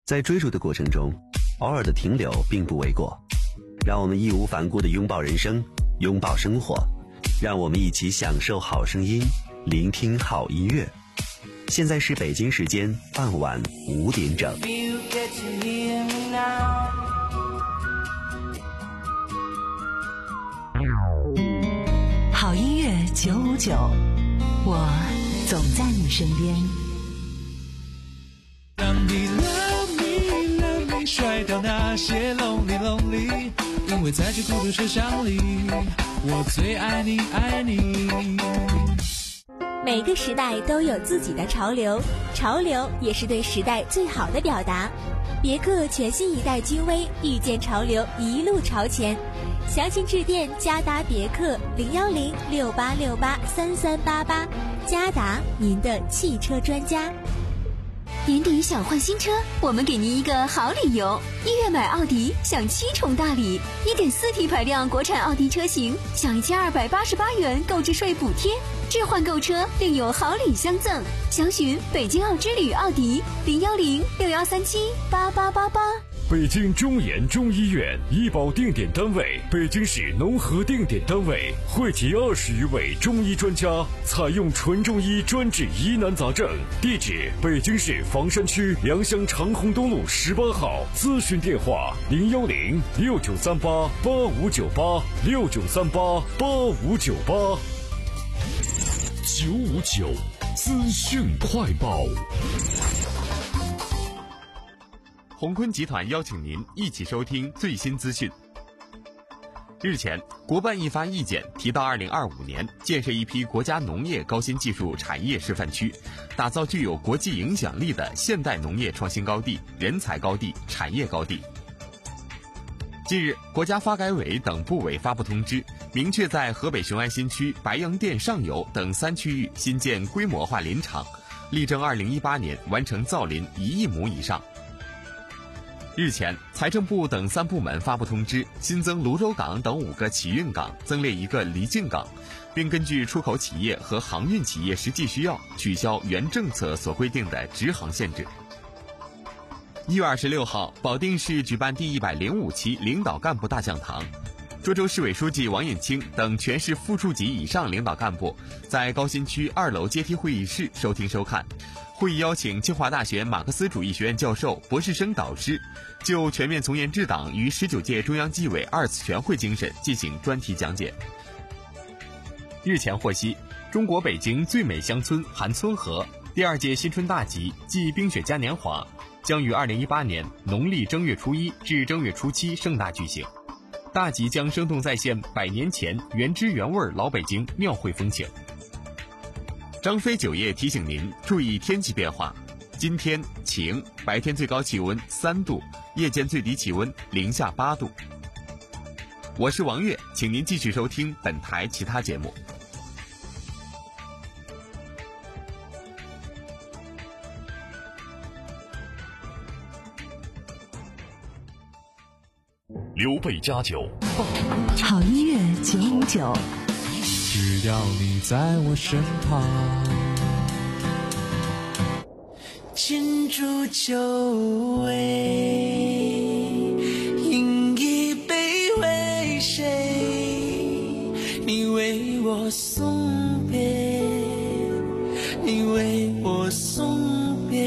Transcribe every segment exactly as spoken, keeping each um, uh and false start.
在追逐的过程中，偶尔的停留并不为过。让我们义无反顾地拥抱人生，拥抱生活，让我们一起享受好声音，聆听好音乐。现在是北京时间傍晚五点整。 好音乐九五九，我总在你身边。 让你 love me love me 甩掉那些 lonely lonely， 因为在这孤独车厢里，我最爱你爱你。 每个时代都有自己的潮流，潮流也是对时代最好的表达。别克全新一代君威，遇见潮流，一路朝前。详情致电嘉达别克零幺零六八六八三三八八，嘉达您的汽车专家。 年底想换新车，我们给您一个好理由。一月买奥迪享七重大礼， 一点四 T 排量国产奥迪车型享一千二百八十八元购置税补贴，置换购车另有好礼相赠。详询北京奥之旅奥迪零幺零六幺三七八八八八。 北京中研中医院医保定点单位，北京市农合定点单位，汇集二十余位中医专家，采用纯中医专治疑难杂症。地址：北京市房山区良乡长虹东路十八号。咨询电话：零幺零六九三八八五九八六九三八八五九八。九五九资讯快报。 鸿坤集团邀请您一起收听最新资讯。日前，国办印发意见，提到二零二五年建设一批国家农业高新技术产业示范区，打造具有国际影响力的现代农业创新高地、人才高地、产业高地。近日，国家发改委等部委发布通知，明确在河北雄安新区、白洋淀上游等三区域新建规模化林场，力争二零一八年完成造林一亿亩以上。日前，财政部等三部门发布通知，新增泸州港等五个启运港，增列一个离境港，并根据出口企业和航运企业实际需要，取消原政策所规定的直航限制。一月二十六号，保定市举办第一百零五期领导干部大讲堂，涿州市委书记王应清等全市副处级以上领导干部在高新区二楼阶梯会议室收听收看。会议邀请清华大学马克思主义学院教授、博士生导师就全面从严治党与十九届中央纪委二次全会精神进行专题讲解。日前获悉，中国北京最美乡村韩村河第二届新春大集暨冰雪嘉年华将于二零一八年农历正月初一至正月初七盛大举行。大集将生动再现百年前原汁原味老北京庙会风情。张飞酒业提醒您注意天气变化，今天晴，白天最高气温三度，夜间最低气温零下八度。我是王悦，请您继续收听本台其他节目。 刘备家酒， 好音乐九五九。 只要你在我身旁， 敬祝酒味，饮一杯为谁？你为我送别，你为我送别，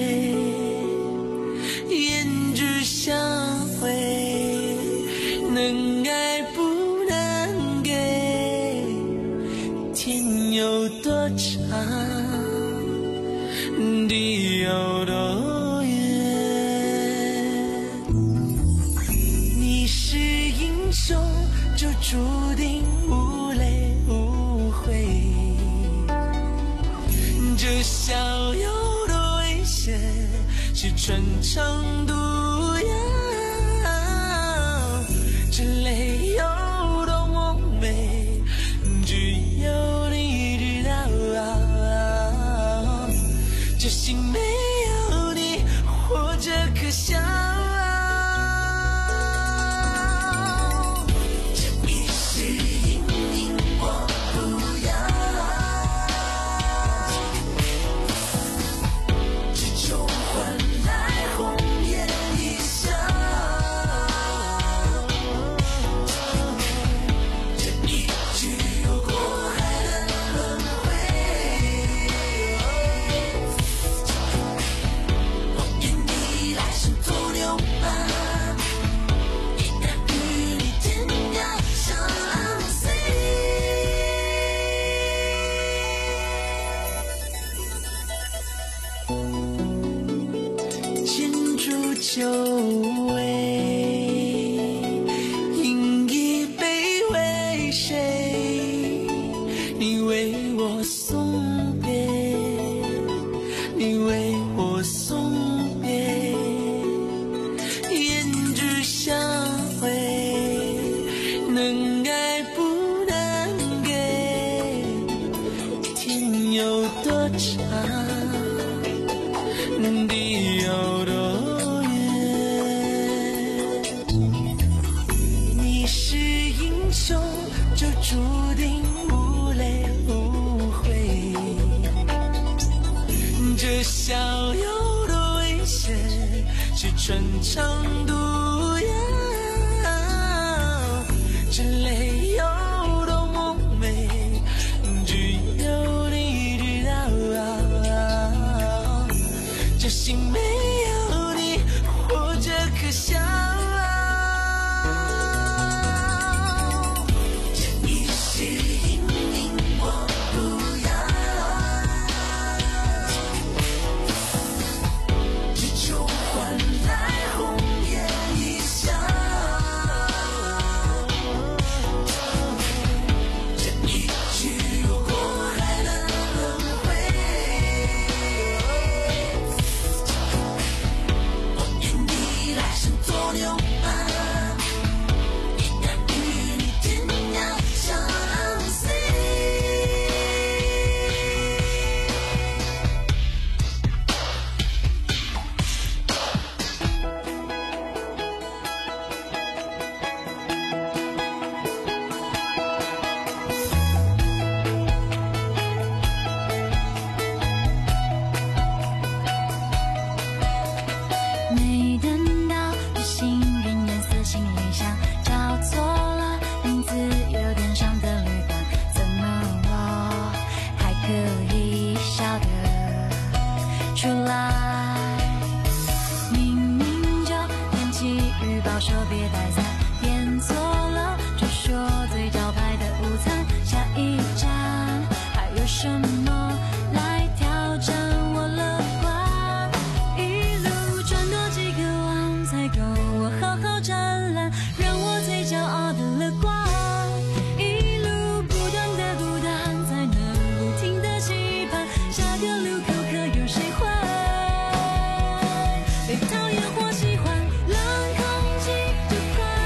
胭脂相会，能爱不能给，天有多长，地有多远。你是英雄，就注定无泪无悔。这逍遥的危险，是穿肠毒药。这泪有多么美，只有你知道。这心没有你，活着可笑。这一世隐隐我不要，只求换来红颜。 久违，饮一杯为谁？你为我送别，你为我送别，胭脂相会，能爱不能给，天有多长，地有多远？你是英雄，就注定无泪无悔。这逍遥的危险，是穿肠毒药。这泪有多么美，只有你知道。这心没有你，活着可笑。这一世英名我不要，只求换来红颜一笑。这一句如果还能轮回，来生做牛马，一样与你天涯相随。 没等到这幸运颜色心里想，找错了名字有点伤的旅馆，怎么我还可以笑得出来？明明就天气预报说别带伞，点错了就说最招牌的午餐，下一站还有什么来挑战我乐观？一路转多几个弯才够我好好展览，让我最骄傲的乐观。一路不断的孤单，才能不停的期盼，下个路口可有谁会被讨厌或喜欢？冷空气就快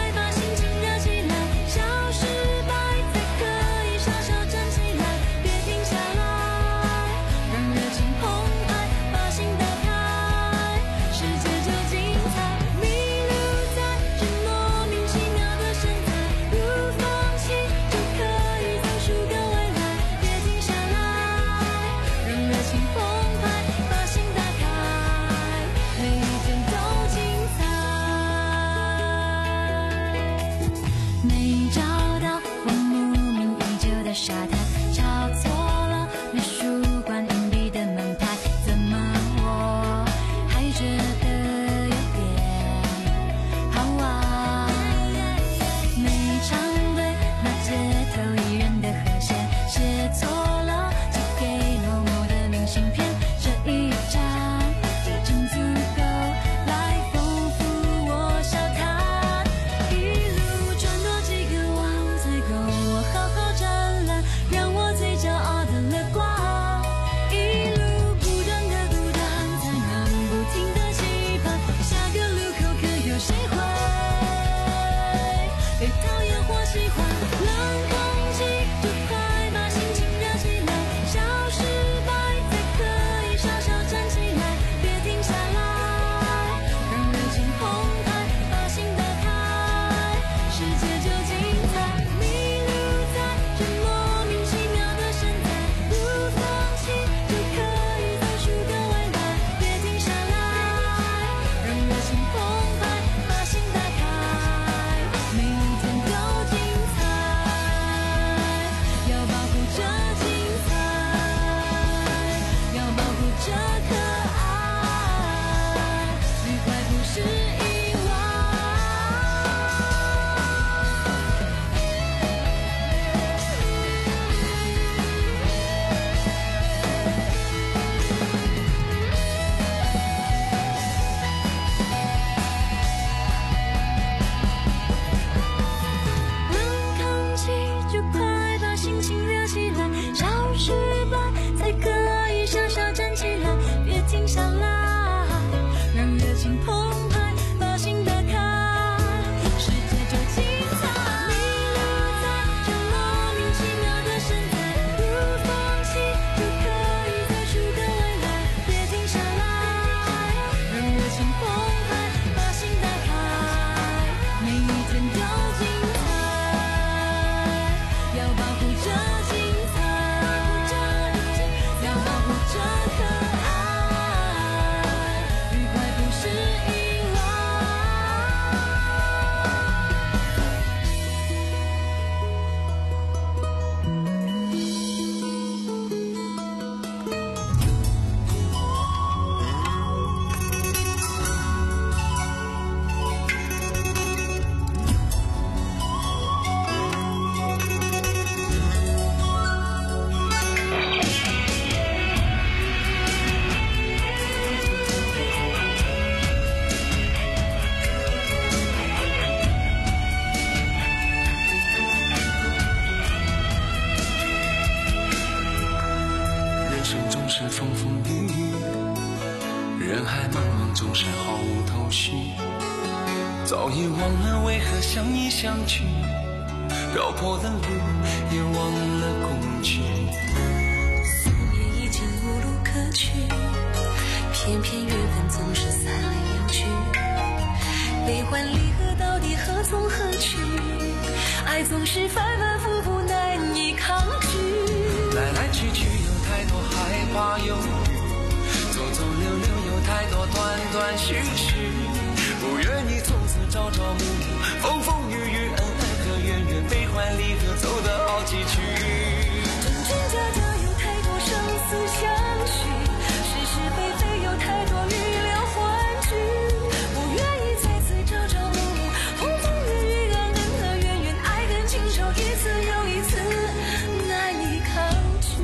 总是毫无头绪，早已忘了为何相依相聚，绕坡的路也忘了过去。 思念已经无路可去，偏偏缘分总是散来又聚，悲欢离合到底何从何去？爱总是反反复复难以抗拒， 来来去去有太多害怕犹豫，走走溜溜有太多断断续续，不愿意从此朝朝暮暮，风风雨雨，恩恩和怨怨，悲欢离合走得好崎岖。 真真假假有太多生死相许，是是非非有太多预料幻局，不愿意再次朝朝暮暮，风风雨雨，恩恩和怨怨，爱恨情仇一次又一次难以抗拒。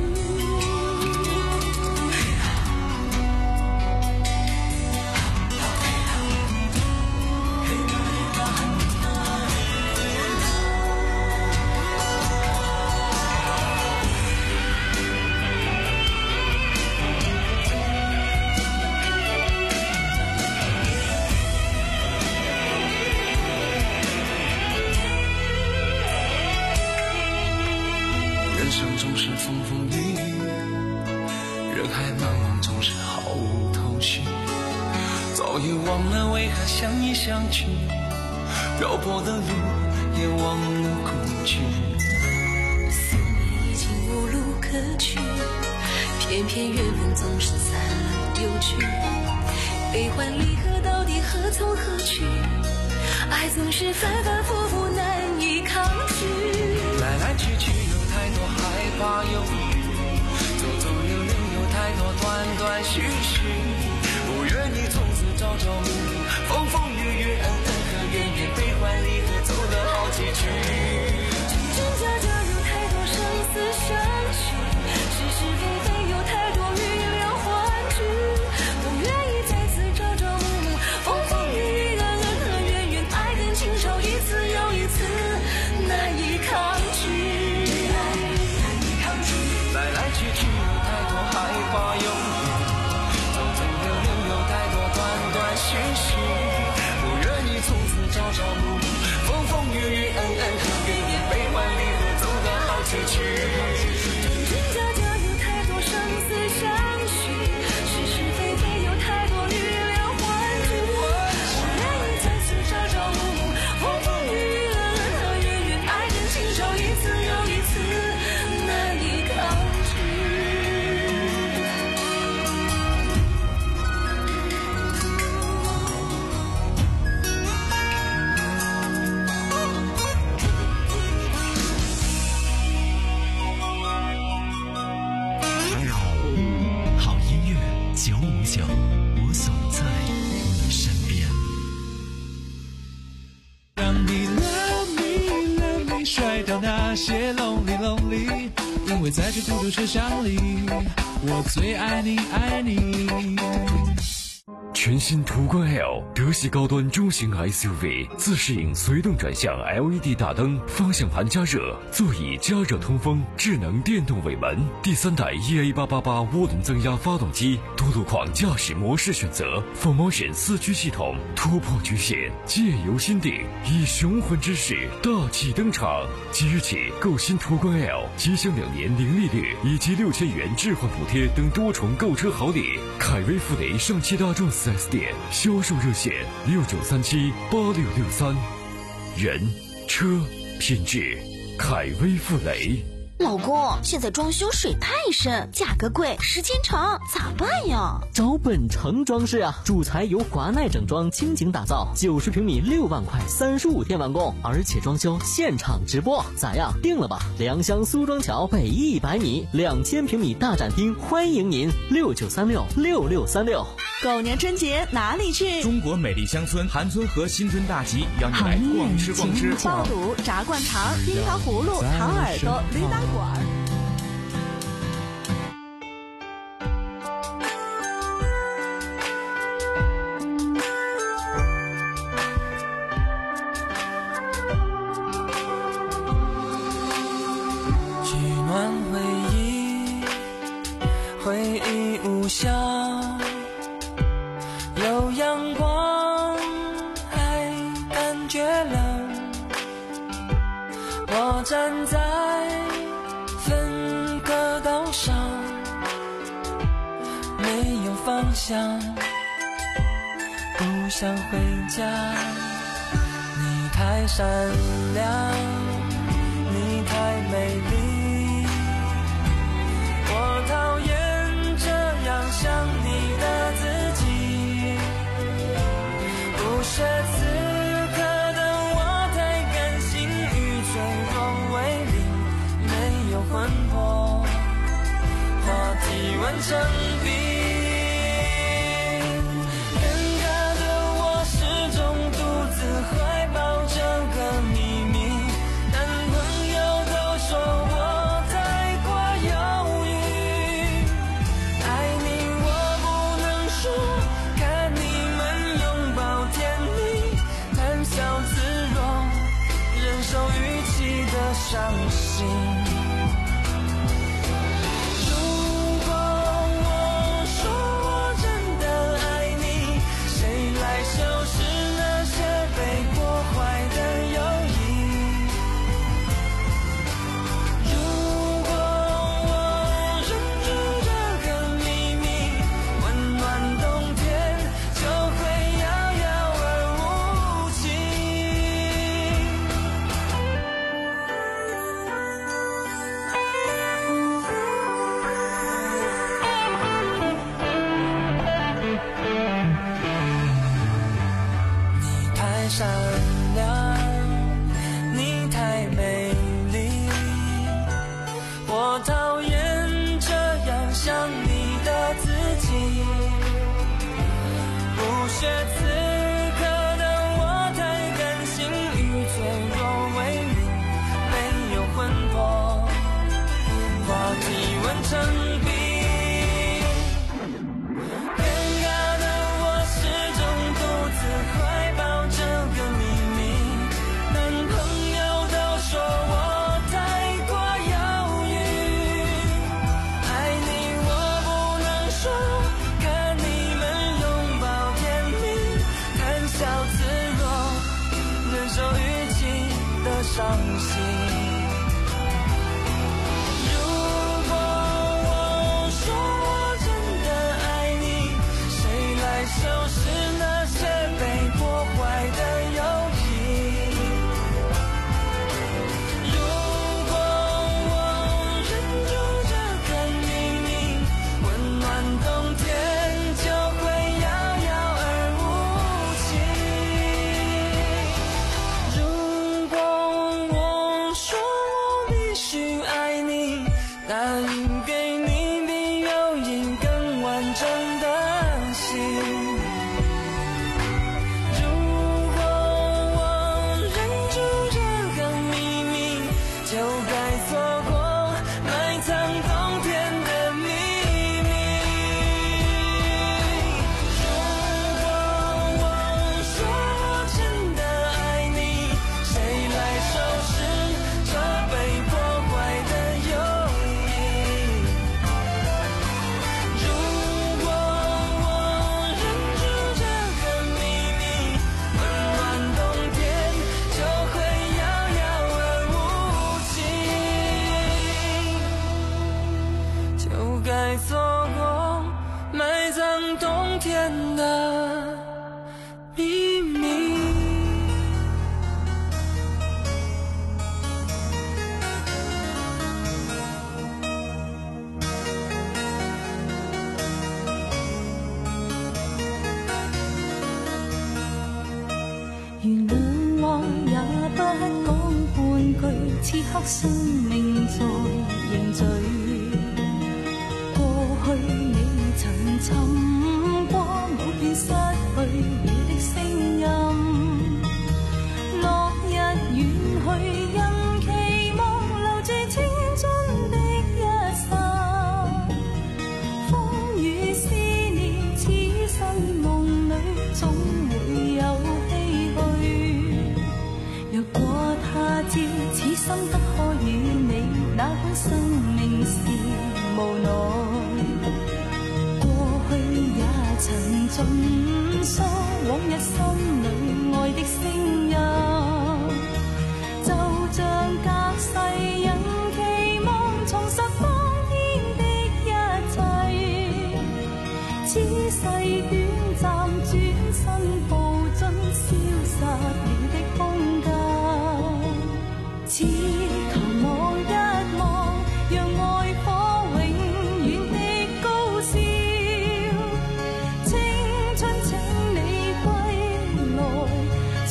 人生总是风风雨雨，人海茫茫总是毫无头绪，早已忘了为何相依相聚，绕坡的路也忘了过去。 思念已经无路可去，偏偏缘分总是散了又聚，悲欢离合到底何从何去？爱总是反反复复难以抗拒， 来来去去有太多害怕犹豫，走走溜溜有太多断断续续，不愿意从此朝朝暮暮，风风雨雨，恩恩和怨怨，悲欢离合走得好崎岖。 真真假假有太多生死相许，是是非非有太多预料幻局，不愿意再次朝朝暮暮，风风雨雨，恩恩和怨怨，爱恨情仇一次又一次难以抗拒。 来来去去有太多害怕犹豫，走走溜溜有太多断断续续，不愿意从此朝朝暮暮，风风雨雨，恩恩和怨怨，悲欢离合走得好崎岖。 真真假假有太多生死相许，是是非非有太多预料幻局，不愿意再次朝朝暮暮，风风雨雨，恩恩和怨怨，爱恨情仇一次又一次难以抗拒。 好音乐九五九，我总在你身边。 让你 love me love me 甩掉那些 lonely lonely， 因为在这孤独车厢里，我最爱你爱你。 全新途观 L 德系高端中型 S U V， 自适应随动转向 L E D 大灯，方向盘加热，座椅加热通风，智能电动尾门，第三代 E A 八八八 涡轮增压发动机，多路况驾驶模式选择 four motion 四驱系统，突破局限，借由心定，以雄浑之势大气登场。即日起购新途观 L， 即享两年零利率以及六千元置换补贴等多重购车好礼。凯威富雷上汽大众四 S 店销售热线六九三七八六六三，人车品质，凯威富雷。 老公，现在装修水太深，价格贵，时间长，咋办呀？ 找本城装饰啊，主材由华奈整装倾情打造，九十平米六万块，三十五天完工，而且装修现场直播，咋样？定了吧？良乡苏庄桥北一百米，两千平米大展厅，欢迎您，六九三六六六三六。 狗年春节哪里去？ 中国美丽乡村韩村和新春大集，邀你来逛吃逛吃。 爆肚、炸灌肠、樱桃葫芦、糖耳朵、驴打滚儿。 取暖回忆，回忆无效，悠扬绝了。我站在分隔岛上，没有方向，不想回家。你太善良，你太美丽，我讨厌这样想你的自己。不屑此刻的我太感性与脆弱为邻，没有魂魄，话题完成笔。怀抱这个秘密，男朋友都说我太过犹豫。爱你我不能说，看你们拥抱甜蜜，谈笑自若，忍受语气的伤心。善良，你太美丽，我讨厌这样想你的自己。不屑此刻的我太感性与脆弱为邻，没有魂魄，话题完成笔。伤心。如果我说我真的爱你，谁来收拾那些被破坏的友谊？如果我忍住这个秘密，温暖冬天就会遥遥而无期。如果答应给你比友谊更完整的心。如果我忍住这个秘密，就该错过埋藏冬天的秘密。如果我说我真的爱你，谁来收拾这被破坏的友谊？该错过埋葬冬天的秘密。 原谅我也不講半句，此刻生命在凝聚。過去你曾尋過某片失去你的聲音，落日遠去，任期望留住青春的一剎。風雨思念，此生夢裏總會有唏噓。若果他朝此生不可與你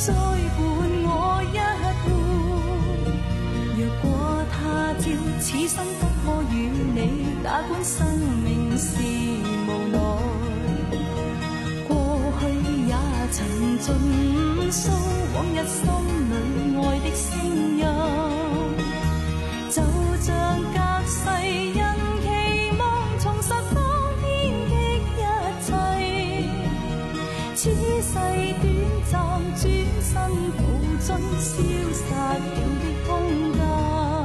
再伴我一半。若果他朝此生不可與你，哪管生命是無奈。過去也曾盡訴往日心裏愛的聲音，就像隔世因期望重拾當天的一切。此世短暫，轉身步進消失了的空間。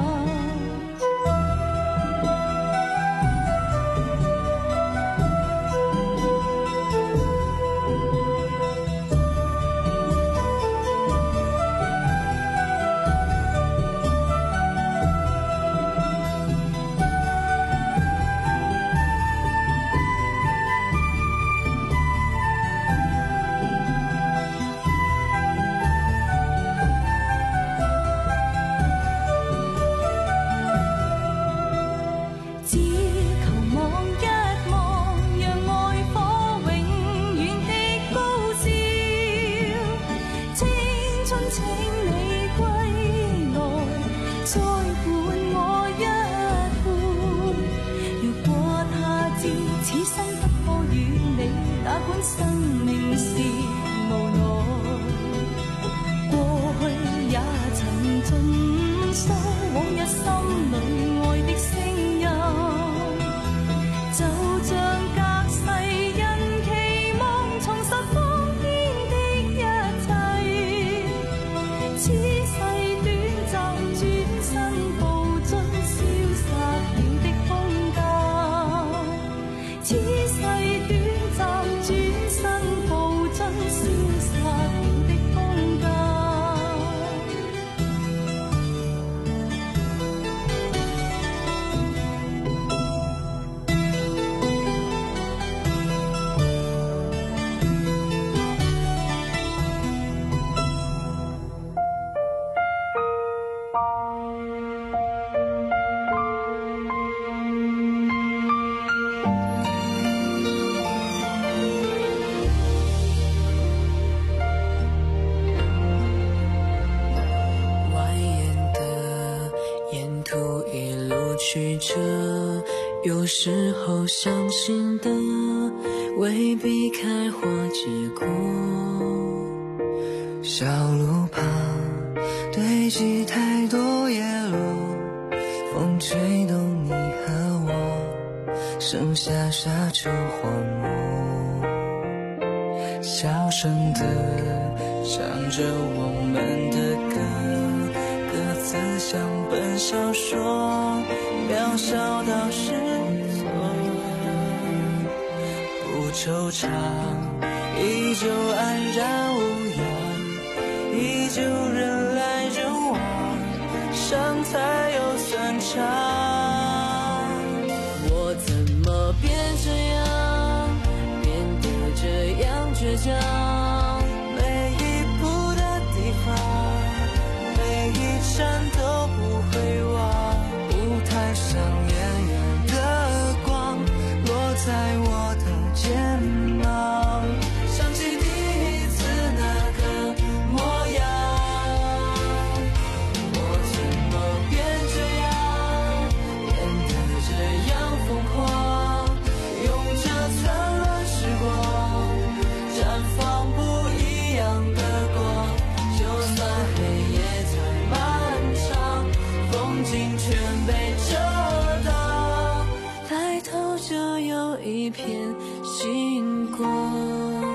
生命是無奈，過去也曾盡訴往日心裏愛的聲音，就像隔世因期望重拾當天的一切。此世短暫，轉身步進消失了的空間。此世短暫，轉身步進消失了的空間。 曲折，有时候相信的未必开花结果。小路旁堆积太多叶落，风吹动你和我，剩下沙丘荒漠。小声地唱着我们的歌，歌词像本小说，渺小到失措，不惆怅，依旧安然无恙，依旧人来人往，伤才有算长。我怎么变这样，变得这样倔强？每一步的地方，每一站都不会忘。舞台上远远的光落在我的肩膀，想起第一次那个模样。我怎么变这样，变得这样疯狂，用这灿烂时光绽放不一样的光。就算黑夜再漫长，风景全被遮挡，抬头就有一片星光。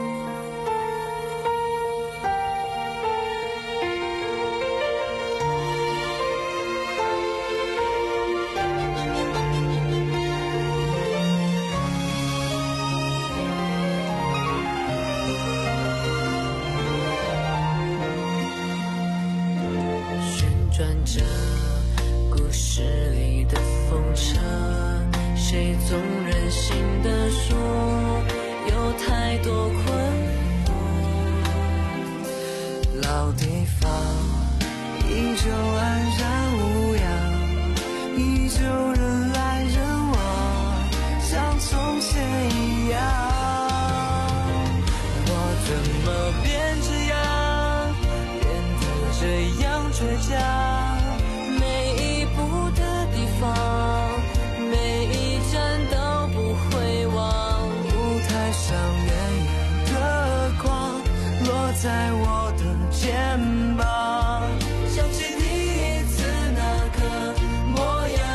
旋转着故事里的风车，谁总任性地说有太多困惑。老地方依旧安然无恙，依旧人来人往，像从前一样。我怎么变这样， 倔强，每一步的地方，每一站都不会忘。舞台上远远的光落在我的肩膀，想起第一次那个模样，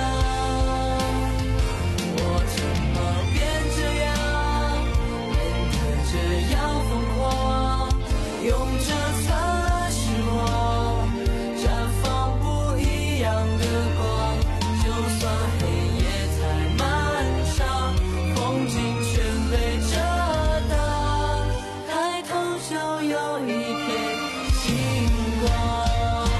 我怎么变这样，变得这样疯狂，用这灿烂时光绽放不一样的光，就算黑夜再漫长，风景全被遮挡，抬头就有一片星光。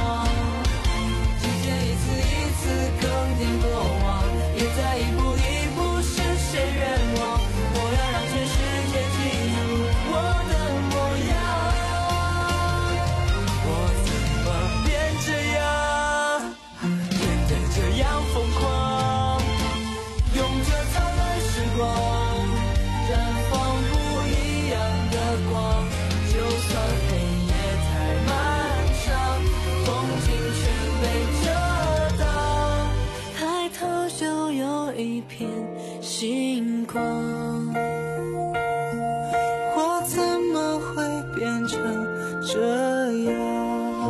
季节一次一次更迭过往，也在一步一步实现愿望，我要让全世界记住我的模样。我怎么变这样，变得这样疯狂，用这灿烂时光绽放不一样的光，就算黑夜太漫长，风景全被遮挡，抬头就有一片星光。我怎么会变成这样？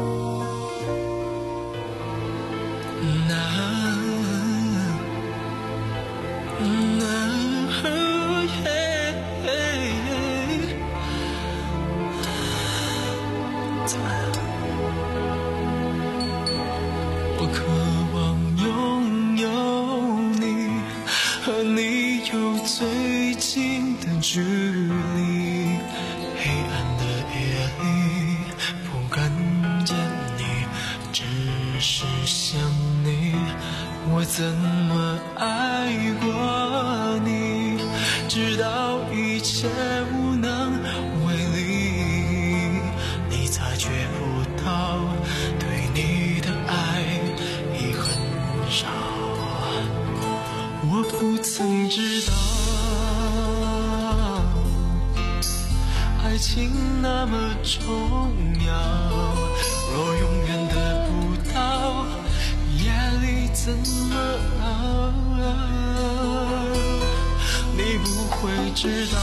我渴望拥有你，和你有最近的距离。黑暗的夜里，不敢见你，只是想你。我怎么爱过你，直到一切无能为力，你察觉不到对你的爱已很少。我不曾知道爱情那么重要，若永远得不到，夜里怎么熬？你不会知道，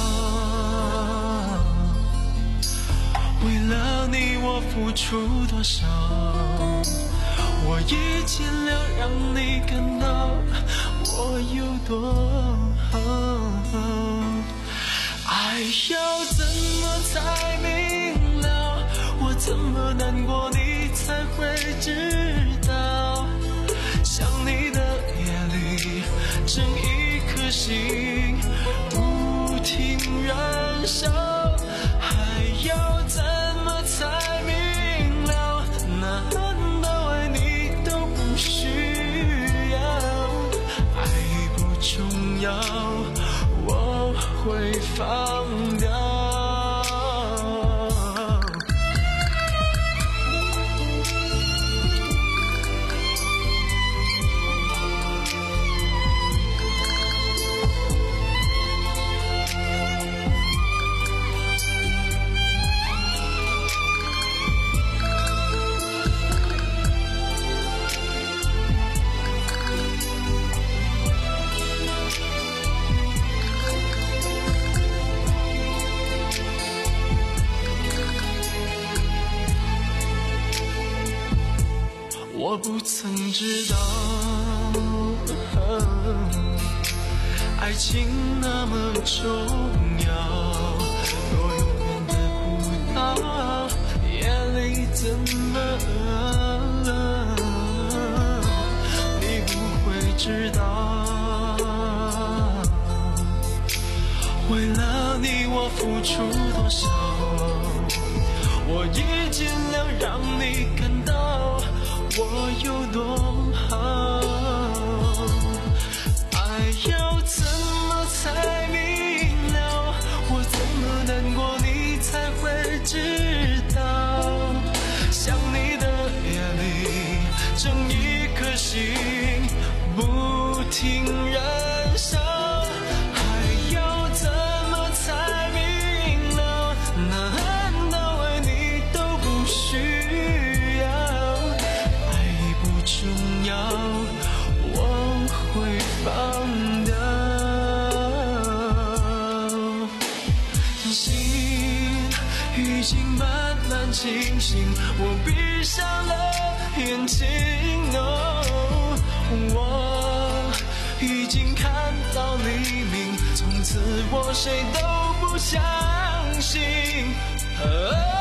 为了你我付出多少，我已尽量让你感到我有多好。爱要怎么才明了，我怎么难过你才会知道。想你的夜里，整一颗心不停燃烧。还要怎么才明了，难道爱你都不需要？爱不重要，我会放掉。我不曾知道，爱情那么重要，若永远得不到，夜里怎么了？你不会知道，为了你我付出多少，我已尽量让你感到我有多好。爱要怎么才明了，我怎么难过你才会知道。想你的夜里，整一颗心不停燃烧。还要怎么才明了，难道爱你都不需要？ 星星，我闭上了眼睛。哦，我已经看到黎明，从此我谁都不相信。啊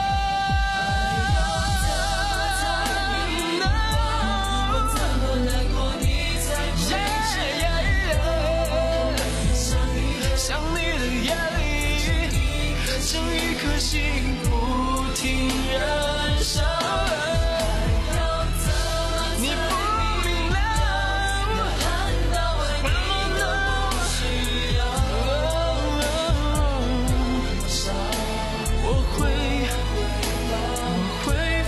心不停燃烧，你不明了，我都需要，我会，我会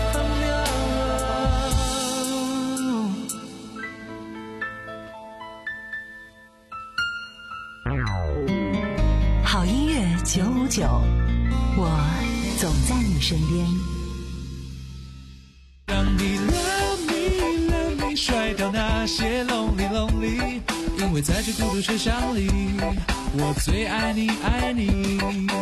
放亮。好音乐九五九。我总在你身边。 让你 love me love me 甩掉那些 lonely lonely， 因为在这孤独车厢里，我最爱你爱你。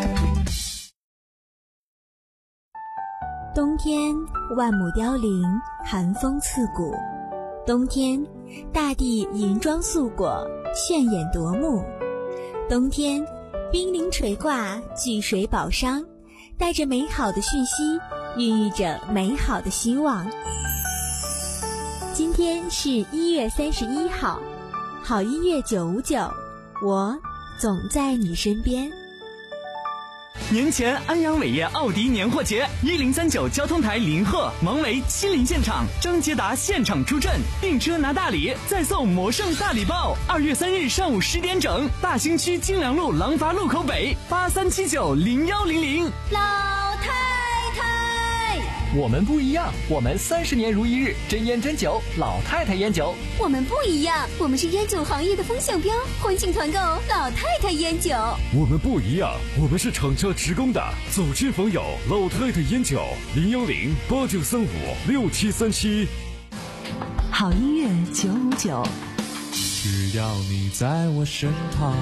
冬天万亩凋零，寒风刺骨。冬天大地银装素裹，炫眼夺目。冬天冰凌垂挂，聚水宝商，带着美好的讯息，孕育着美好的希望。今天是一月三十一号，好音乐九五九，我总在你身边。 年前安阳伟业奥迪年货节，一零三九交通台临贺，王维亲临现场，张捷达现场出阵，订车拿大礼，再送魔圣大礼包。二月三日上午十点整，大兴区金良路廊坊路口北，八三七九零幺零零。 老太太， 我们不一样，我们三十年如一日，真烟真酒，老太太烟酒。 我们不一样，我们是烟酒行业的风向标，欢庆团购老太太烟酒。 我们不一样，我们是厂家职工的走亲访友老太太烟酒，零幺零八九三五六七三七。 好音乐九五九， 只要你在我身旁。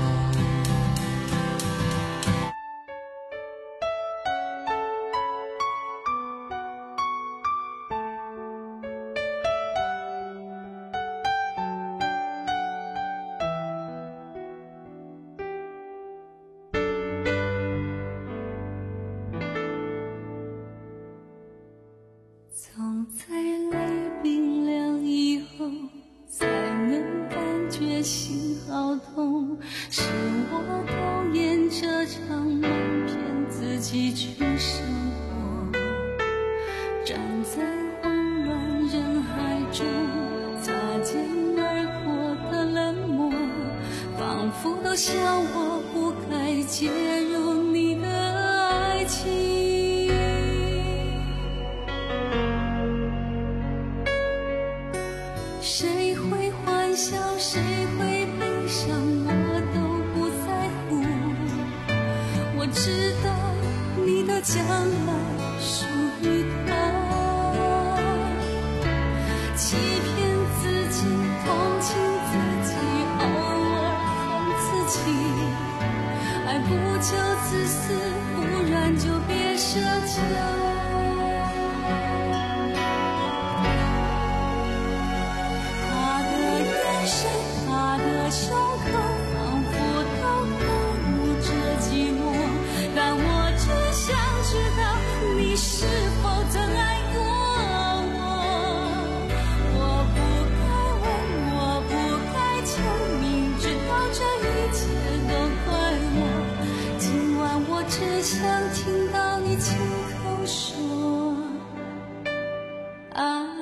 总在泪冰凉以后，才能感觉心好痛。是我导演这场梦，骗自己去生活。站在慌乱人海中，擦肩而过的冷漠，仿佛都笑我不该介入你的爱情。谁会欢笑，谁会悲伤，我都不在乎。我知道你的将来属于他。欺骗自己，同情自己，偶尔恨自己。爱不就自私，不然就别奢求。他的胸口仿佛都透露着寂寞，但我只想知道你是否曾爱过我。我不该问，我不该求，明知道这一切都怪我。今晚我只想听到你亲口说爱。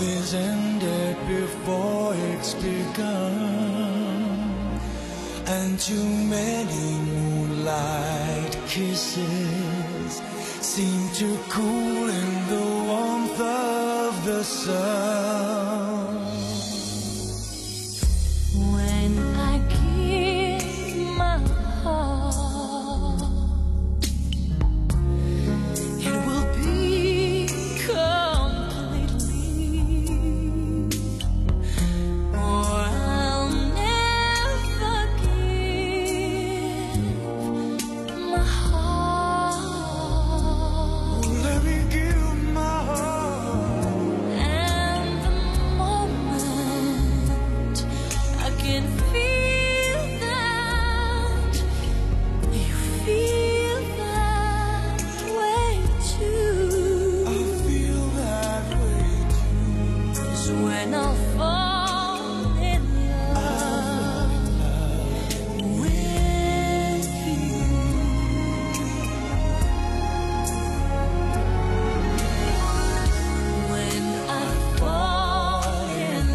is ended before it's begun, and too many moonlight kisses seem to cool in the warmth of the sun. When I give my heart, it will be completely, or I'll never give my heart. Let me give my heart. And the moment I can feel that you feel that way too. I feel that way too. Is when I'll fall in love with you. When I fall in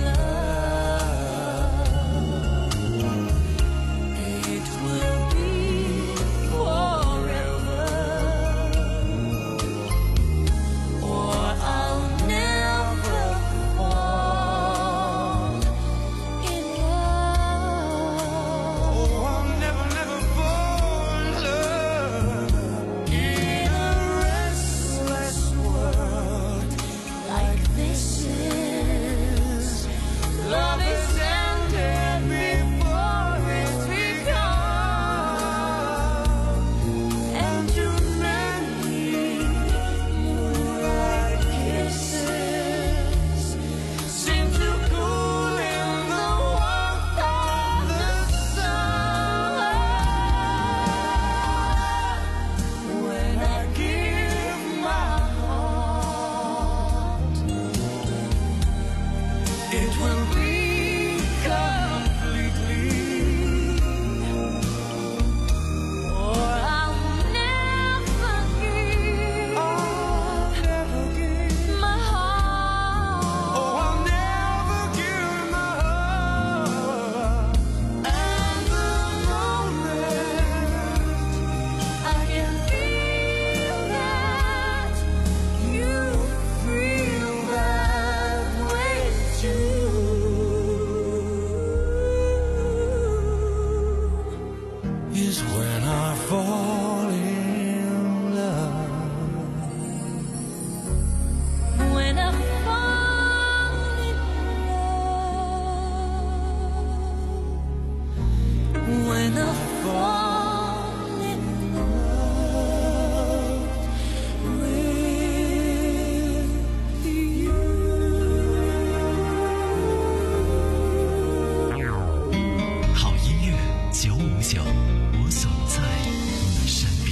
love, it will be forever, or I'll never fall in love. Oh, I'll never, never fall in love. In a restless world like this is, love is ended before it's begun, and too many moonlight kisses seem to cool in the warmth of the sun. When I give my heart, it will be completely, or I'll never give my heart. Oh, I'll never give my heart. And the moment I can feel that you feel that way too, Is when I fall in love. when I fall in love, when I fall in love with you. 好音乐九五九，我总在你身边。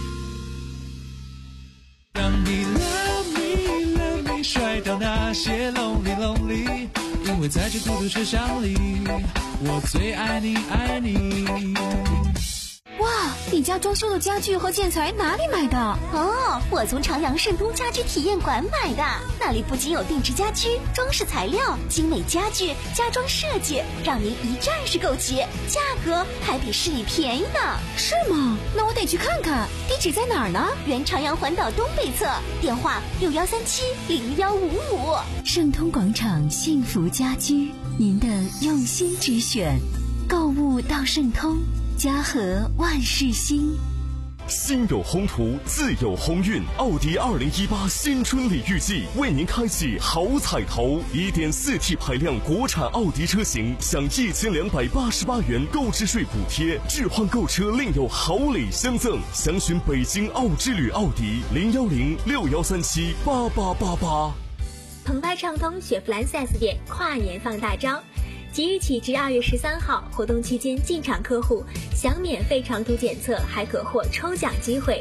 让你 love me love me 甩掉那些 lonely lonely， 因为在这孤独车厢里，我最爱你爱你。 哇，你家装修的家具和建材哪里买的？ 哦，我从长阳盛东家居体验馆买的，那里不仅有定制家居、装饰材料、精美家具、家装设计，让您一站式购齐，价格还比市里便宜呢。 是吗？那我得去看看。地址在哪儿呢？ 原长阳环岛东北侧，电话六幺三七零幺五五。 盛通广场幸福家居，您的用心之选，购物到盛通，家和万事兴。 心有宏图，自有鸿运。奥迪二零一八新春礼遇季为您开启好彩头， 一点四 T 排量国产奥迪车型享一千两百八十八元购置税补贴，置换购车另有好礼相赠。详询北京奥之旅奥迪零幺零六幺三七八八八八。 澎湃畅通雪佛兰 四 S 店跨年放大招，即日起至二月十三号，活动期间进场客户享免费长途检测，还可获抽奖机会。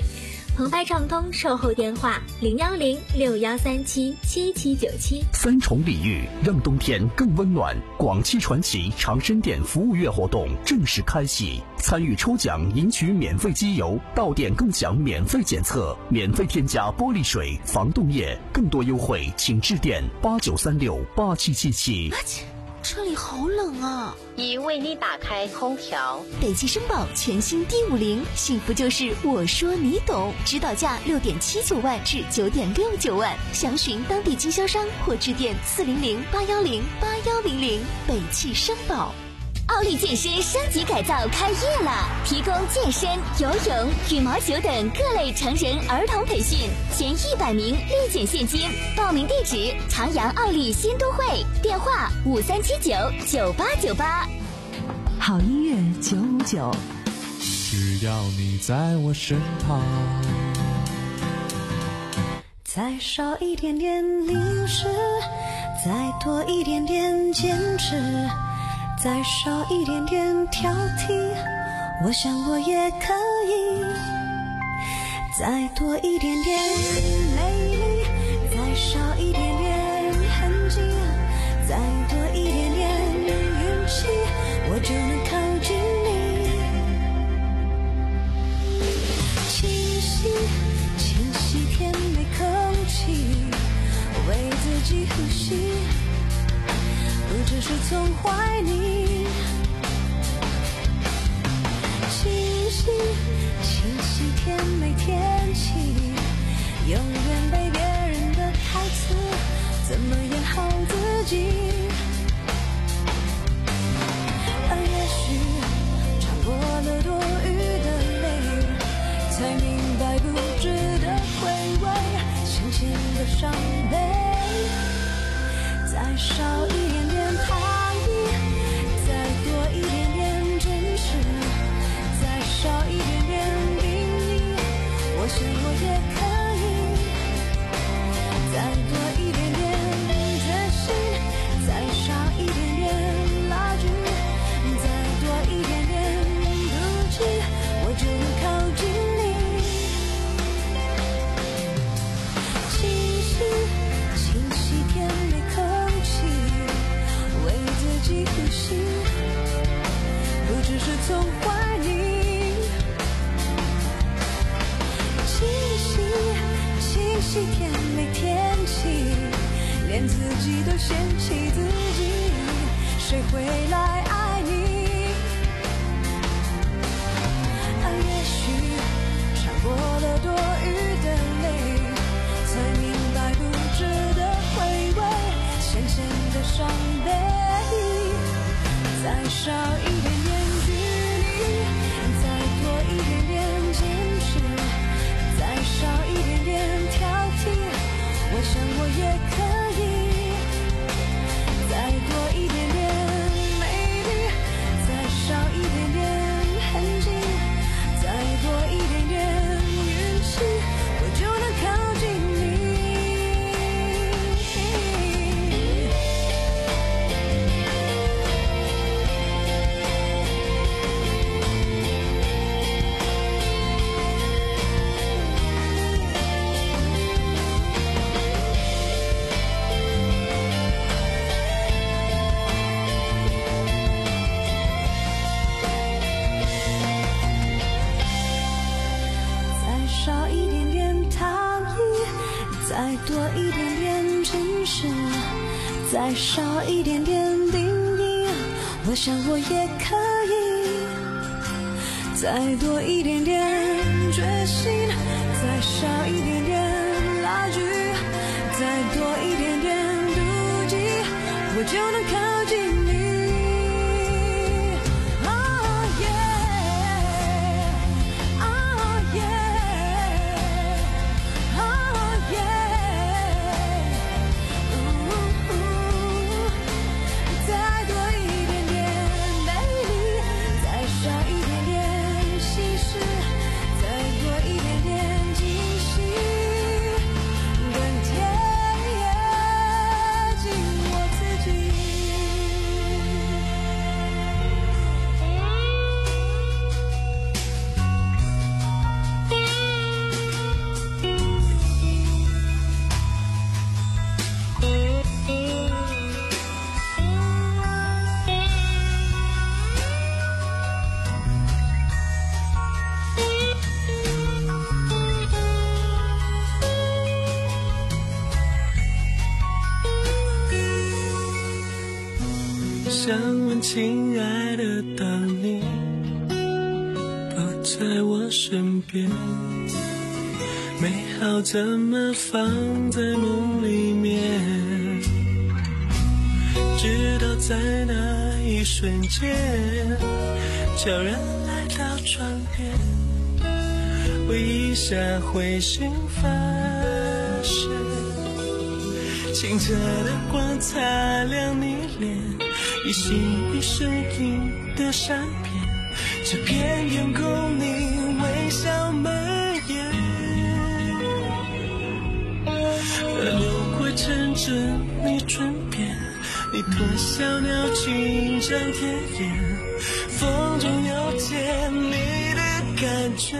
澎湃畅通售后电话零幺零六幺三七七七九七。 三重礼遇让冬天更温暖。广汽传祺长生店服务月活动正式开启，参与抽奖赢取免费机油，到店更享免费检测，免费添加玻璃水、防冻液，更多优惠请致电八九三六八七七七。 这里好冷啊！ 已为你打开空调。 北汽绅宝全新 D 五零，幸福就是我说你懂，指导价六点七九万至九点六九万，详询当地经销商或致电四零零八幺零八幺零零。北汽绅宝。 奥利健身升级改造开业了，提供健身、游泳、羽毛球等各类成人儿童培训，前一百名立减现金。报名地址：长阳奥利新都会，电话五三七九九八九八。 好音乐九五九， 只要你在我身旁。 再少一点点凝视，再多一点点坚持，再少一点点挑剔，我想我也可以。再多一点点美丽，再少一点点痕迹，再多一点点运气，我就能靠近你。清晰清晰甜美空气，为自己呼吸，不只是从怀里。清晰清晰甜美天气，永远被别人的台词，怎么演好自己。而也许尝过了多余的泪，才明白不值得回味先前的伤悲。再少一点点糖衣，再多一点点真实，再少一点点定义，我想我也可以。再多一点点决心，再少一点点拉锯，再多一点点妒忌，我就能靠近你。清晰清晰甜美空气，为自己呼吸，不只是从怀里。清晰清晰甜美天气，连自己都嫌弃自己，谁会来爱你？啊，也许尝过了多余的泪，才明白不值得回味先前的伤悲。再少一点点距离，再多一点点坚持，再少一点点挑剔，我想我也可以。再多一点点美丽，再少一点点痕迹，再多一点点运气，我就能靠近你。少一点点糖衣，再多一点点真实，再少一点点定义，我想我也可以。再多一点点决心，再少一点点拉锯，再多一点点妒忌，我就能靠近你。更贴近我自己。 亲爱的，当你不在我身边，美好怎么放在梦里面？直到在那一瞬间，悄然来到窗边，我一下会心发现，清澈的光擦亮你脸，一心一声音的善变，这片天空你微笑蔓延，河流过城镇你唇边，你多小鸟轻唱甜言，风中有见你的感觉，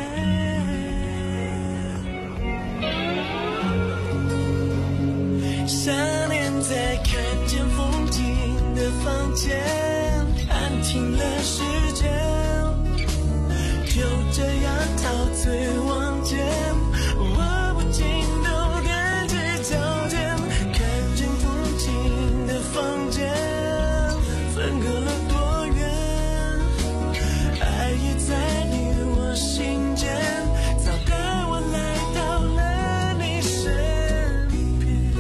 想念在看见风景的房间，安停了时间，就这样陶醉望见，我不禁都感觉交见，看见风景的房间，分隔了多远，爱已在你我心间，早带我来到了你身边。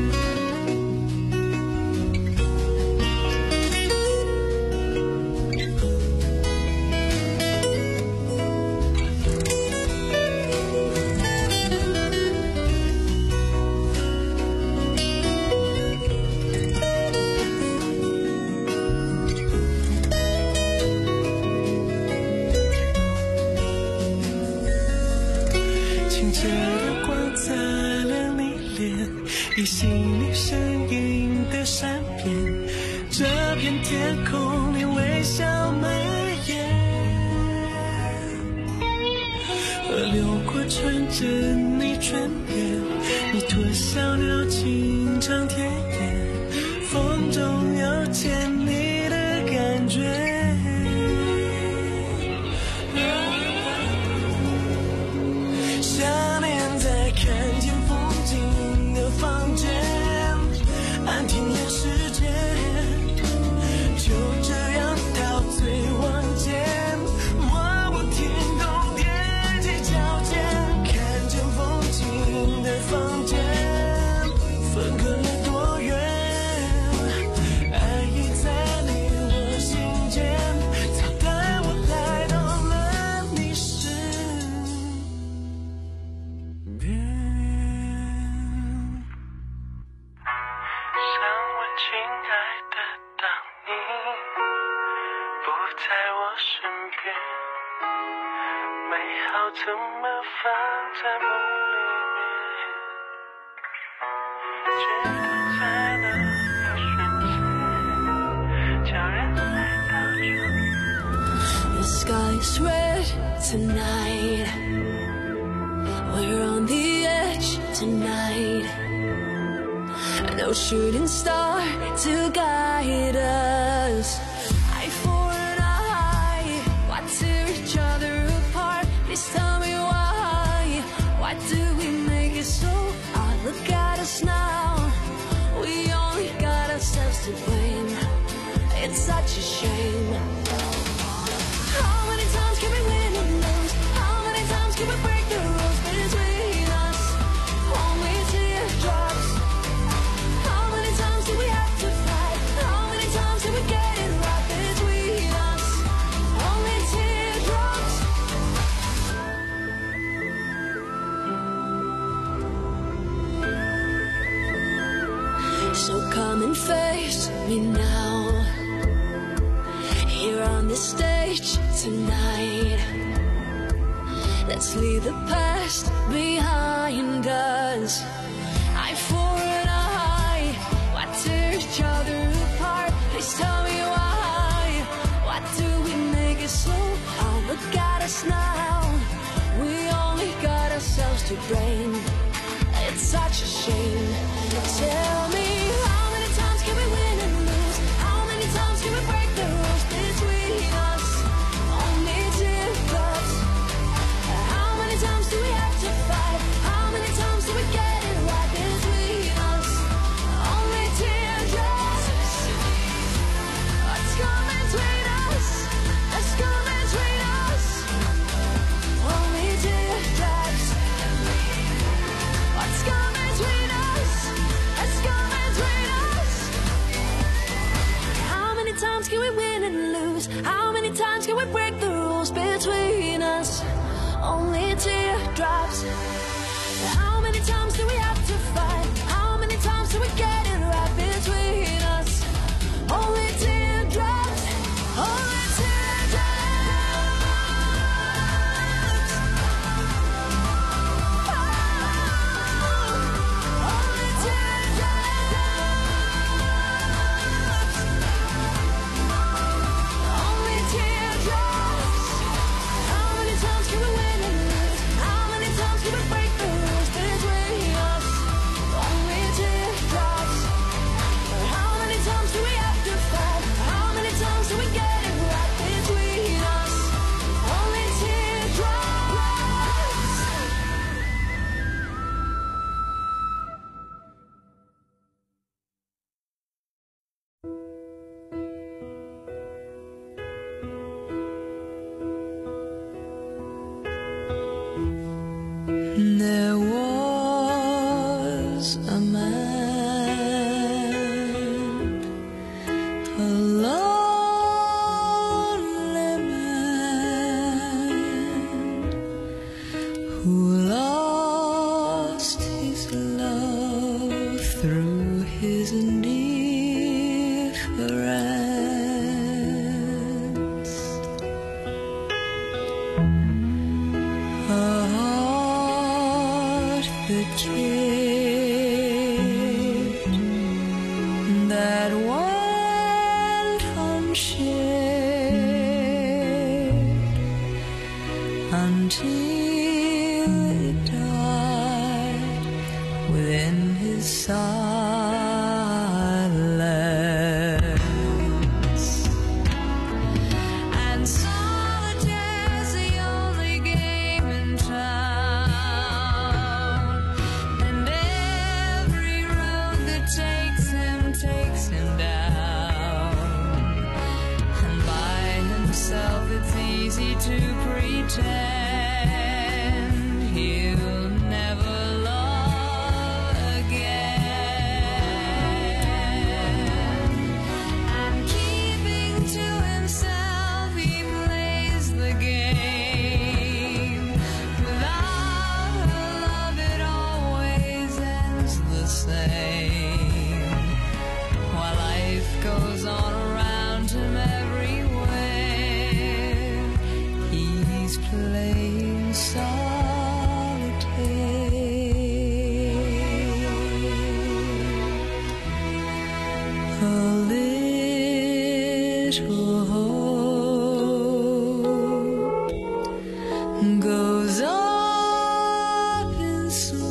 清澈的光擦亮你脸，一心一声音的善变，这片天空你微笑蔓延，河流过纯真你唇边，你托小鸟轻唱甜言，风中有见你的感觉，想念在看见风景的房间，安停了时间，就这样陶醉望见，我不停动踮起脚尖，看见风景的房间，分隔了多远，爱已在你我心间，早带我来到了你身边。想问亲爱的，当你不在我身边，美好怎么放在梦里面？直到在那一瞬间，悄然来到窗边。 The sky's red tonight. We're on the edge tonight. No shooting star to guide us. Eye for an eye. Why tear each other apart? Please tell me why. Why do we make it so hard? Look at us now. We only got ourselves to blame. It's such a shame. How many times can we win and lose? How many times can we break the rules between us? Only teardrops. How many times do we have to fight? How many times do we get it right between us? Only teardrops. So come and face me now. Here on the stage tonight. Let's leave the past behind us. Eye for an eye. Why tear each other apart? Please tell me why. Why do we make it so hard? Look at us now. We only got ourselves to blame. It's such a shame. Tell me, how many times can we win and lose? How many times can we break the rules between us? Only teardrops. How many times do we have to fight? How many times do we get it right between us? Only teardrops. What's coming rules between us, only teardrops. How many times do we have to fight? How many times do we get it right between us? Only teardrops, only There was a man, a lonely man, who lost his love through his indifference. A heart that cared, that went unshared until it died within his silence. And solitaire's the only game in town, and every road that takes him takes him down. And by himself it's easy to pretend he'll never love again. And keeping to himself he plays the game. Without her love it always ends the same, while life goes on around him everywhere. He's playing solitaire. A little hope goes up in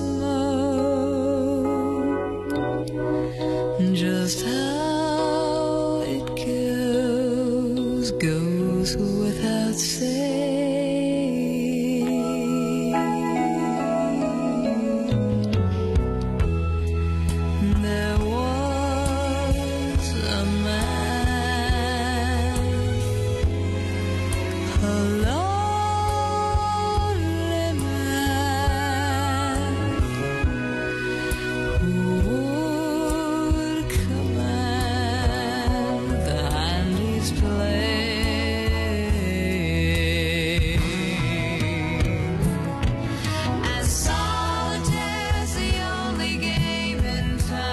smoke. Just how it goes, goes without saying. There was a man, a lonely man, who would command the hand he's playing. As solitaire's the only game in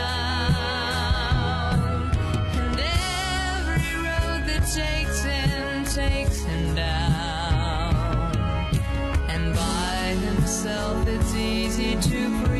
town, and every road that takes him takes him down. And by himself it's easy to breathe.